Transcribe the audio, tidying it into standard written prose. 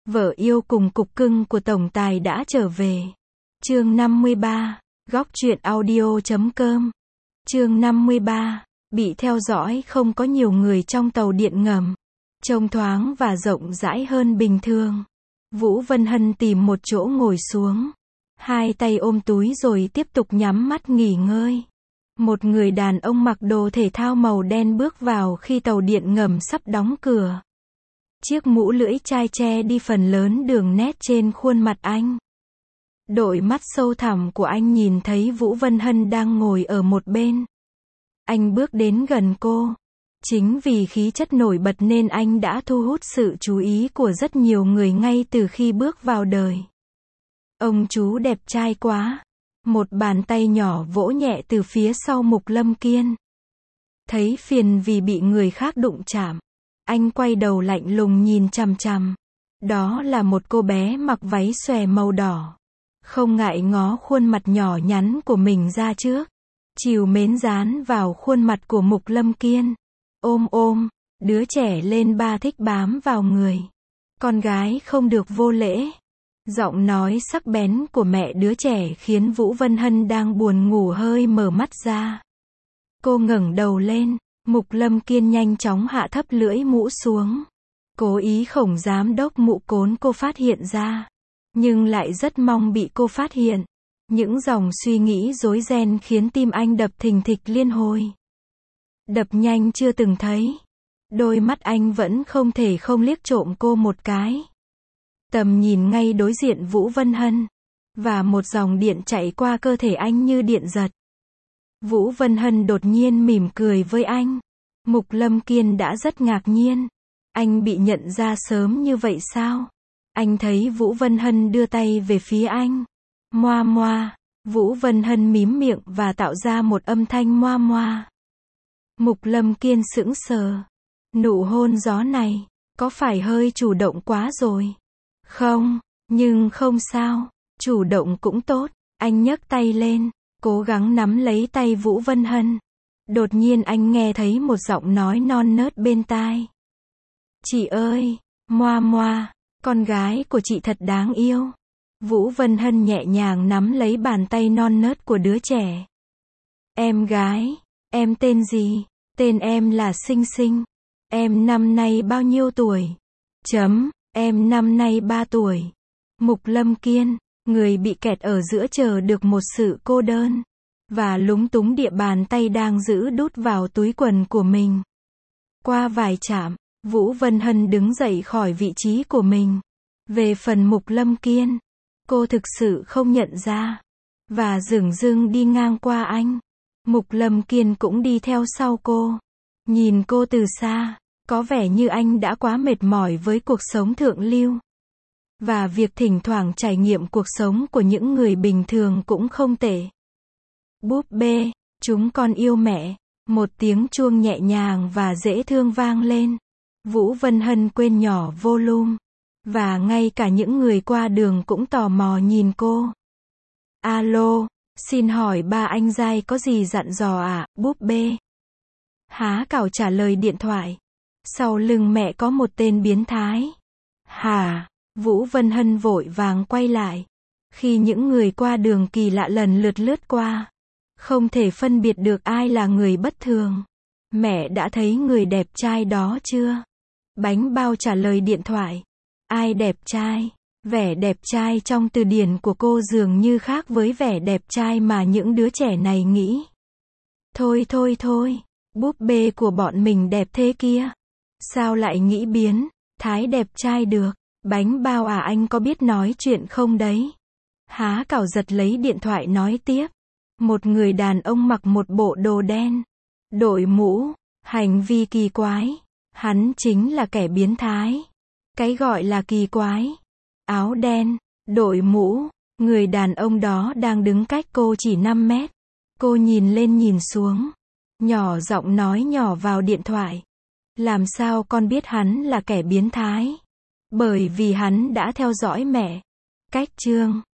Vợ yêu cùng cục cưng của tổng tài đã trở về. Chương 53, góc truyện audio.com. Chương 53, bị theo dõi không có nhiều người trong tàu điện ngầm. Trông thoáng và rộng rãi hơn bình thường. Vũ Vân Hân tìm một chỗ ngồi xuống. Hai tay ôm túi rồi tiếp tục nhắm mắt nghỉ ngơi. Một người đàn ông mặc đồ thể thao màu đen bước vào khi tàu điện ngầm sắp đóng cửa. Chiếc mũ lưỡi chai che đi phần lớn đường nét trên khuôn mặt anh. Đôi mắt sâu thẳm của anh nhìn thấy Vũ Vân Hân đang ngồi ở một bên. Anh bước đến gần cô. Chính vì khí chất nổi bật nên anh đã thu hút sự chú ý của rất nhiều người ngay từ khi bước vào đời. Ông chú đẹp trai quá. Một bàn tay nhỏ vỗ nhẹ từ phía sau Mục Lâm Kiên. Thấy phiền vì bị người khác đụng chạm. Anh quay đầu lạnh lùng nhìn chằm chằm. Đó là một cô bé mặc váy xòe màu đỏ. Không ngại ngó khuôn mặt nhỏ nhắn của mình ra trước. Trìu mến dán vào khuôn mặt của Mục Lâm Kiên. Ôm, đứa trẻ lên ba thích bám vào người. Con gái không được vô lễ. Giọng nói sắc bén của mẹ đứa trẻ khiến Vũ Vân Hân đang buồn ngủ hơi mở mắt ra. Cô ngẩng đầu lên, Mục Lâm Kiên nhanh chóng hạ thấp lưỡi mũ xuống. Cố ý không giám đốc Mụ Cốn cô phát hiện ra. Nhưng lại rất mong bị cô phát hiện. Những dòng suy nghĩ rối ren khiến tim anh đập thình thịch liên hồi. Đập nhanh chưa từng thấy. Đôi mắt anh vẫn không thể không liếc trộm cô một cái. Tầm nhìn ngay đối diện Vũ Vân Hân. Và một dòng điện chạy qua cơ thể anh như điện giật. Vũ Vân Hân đột nhiên mỉm cười với anh. Mục Lâm Kiên đã rất ngạc nhiên. Anh bị nhận ra sớm như vậy sao? Anh thấy Vũ Vân Hân đưa tay về phía anh. Moa moa. Vũ Vân Hân mím miệng và tạo ra một âm thanh moa moa. Mục Lâm Kiên sững sờ. Nụ hôn gió này, có phải hơi chủ động quá rồi? Không, nhưng không sao, chủ động cũng tốt. Anh nhấc tay lên, cố gắng nắm lấy tay Vũ Vân Hân. Đột nhiên anh nghe thấy một giọng nói non nớt bên tai. Chị ơi, moa moa, con gái của chị thật đáng yêu. Vũ Vân Hân nhẹ nhàng nắm lấy bàn tay non nớt của đứa trẻ. Em gái, em tên gì? Tên em là Sinh Sinh. Em năm nay bao nhiêu tuổi? Em năm nay 3 tuổi. Mục Lâm Kiên, người bị kẹt ở giữa chờ được một sự cô đơn. Và lúng túng địa bàn tay đang giữ đút vào túi quần của mình. Qua vài chạm, Vũ Vân Hân đứng dậy khỏi vị trí của mình. Về phần Mục Lâm Kiên, cô thực sự không nhận ra. Và dửng dưng đi ngang qua anh. Mục Lâm Kiên cũng đi theo sau cô. Nhìn cô từ xa, có vẻ như anh đã quá mệt mỏi với cuộc sống thượng lưu. Và việc thỉnh thoảng trải nghiệm cuộc sống của những người bình thường cũng không tệ. Búp bê, chúng con yêu mẹ. Một tiếng chuông nhẹ nhàng và dễ thương vang lên. Vũ Vân Hân quên nhỏ volume. Và ngay cả những người qua đường cũng tò mò nhìn cô. Alo, xin hỏi ba anh giai có gì dặn dò ạ, búp bê? Há cảo trả lời điện thoại. Sau lưng mẹ có một tên biến thái. Hả? Vũ Vân Hân vội vàng quay lại. Khi những người qua đường kỳ lạ lần lượt lướt qua. Không thể phân biệt được ai là người bất thường. Mẹ đã thấy người đẹp trai đó chưa? Bánh bao trả lời điện thoại. Ai đẹp trai? Vẻ đẹp trai trong từ điển của cô dường như khác với vẻ đẹp trai mà những đứa trẻ này nghĩ. Thôi, búp bê của bọn mình đẹp thế kia. Sao lại nghĩ biến, thái đẹp trai được? Bánh bao à, anh có biết nói chuyện không đấy? Há cảo giật lấy điện thoại nói tiếp. Một người đàn ông mặc một bộ đồ đen, đội mũ, hành vi kỳ quái. Hắn chính là kẻ biến thái. Cái gọi là kỳ quái. Áo đen, đội mũ, người đàn ông đó đang đứng cách cô chỉ 5 mét. Cô nhìn lên nhìn xuống. Nhỏ giọng nói nhỏ vào điện thoại. Làm sao con biết hắn là kẻ biến thái? Bởi vì hắn đã theo dõi mẹ. Cách chương